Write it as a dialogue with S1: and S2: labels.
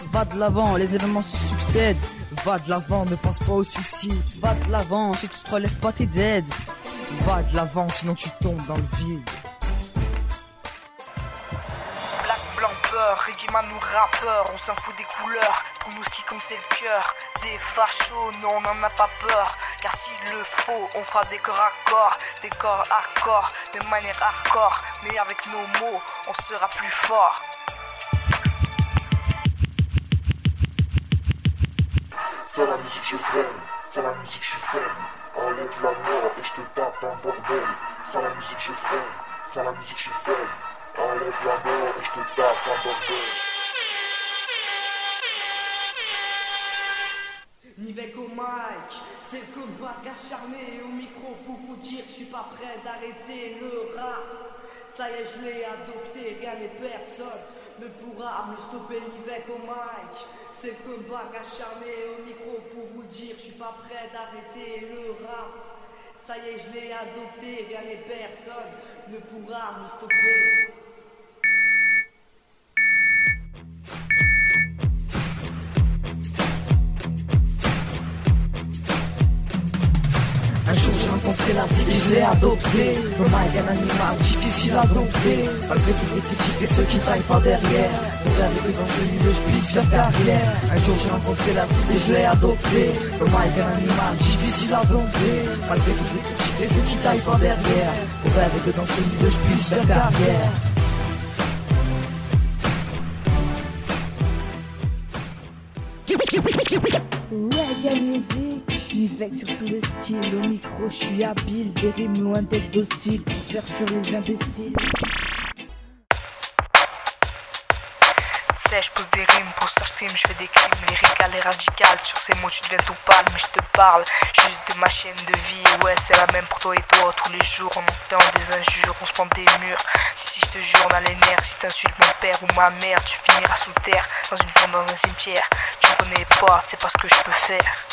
S1: Va de l'avant, les événements se succèdent.
S2: Va de l'avant, ne pense pas aux soucis.
S1: Va de l'avant, si tu te relèves pas t'es dead.
S2: Va de l'avant, sinon tu tombes dans le vide.
S3: Black, blanc, peur, Regiman ou rappeur, on s'en fout des couleurs. Pour nous ce qui compte c'est le cœur. Des fachos, non on n'en a pas peur. Car s'il le faut, on fera des corps à corps. Des corps à corps, de manière hardcore. Mais avec nos mots, on sera plus fort.
S4: C'est la musique je freine, c'est la musique je freine. Enlève la mort et je te tape un bordel. C'est la musique je freine, c'est la musique je freine. Enlève la mort et je te tape un bordel.
S5: Nivek au mic, c'est le combat acharné au micro pour vous dire je suis pas prêt d'arrêter le rap. Ça y est je l'ai adopté, rien et personne ne pourra me stopper. Nivek au mic, c'est le combat acharné au micro pour vous dire je suis pas prêt d'arrêter le rap. Ça y est je l'ai adopté, rien et personne ne pourra me stopper.
S2: Un jour j'ai rencontré la cité, je l'ai adopté. Le mic un animal difficile à dompter. Malgré toutes les critiques et ceux qui taillent par derrière, pour arriver dans ce milieu je puisse faire carrière. Un jour j'ai rencontré la cité, je l'ai adopté. Le mic un animal difficile à dompter. Malgré toutes les critiques et ceux qui taillent par derrière, pour arriver dans ce milieu je puisse faire carrière.
S1: Reggae music, Nivek sur tous les styles. Au micro, je suis habile, des rimes loin d'être docile pour faire fuir les imbéciles.
S3: Je pose des rimes pour ça stream, je fais des crimes lyriques et radicales. Sur ces mots tu deviens tout pâle, mais je te parle juste de ma chaîne de vie. Ouais c'est la même pour toi et toi. Tous les jours on entend des injures, on se prend des murs. Si je te jure on a les nerfs, si t'insultes mon père ou ma mère, tu finiras sous terre, dans une fonte dans un cimetière. Tu me connais pas, c'est pas ce que je peux faire.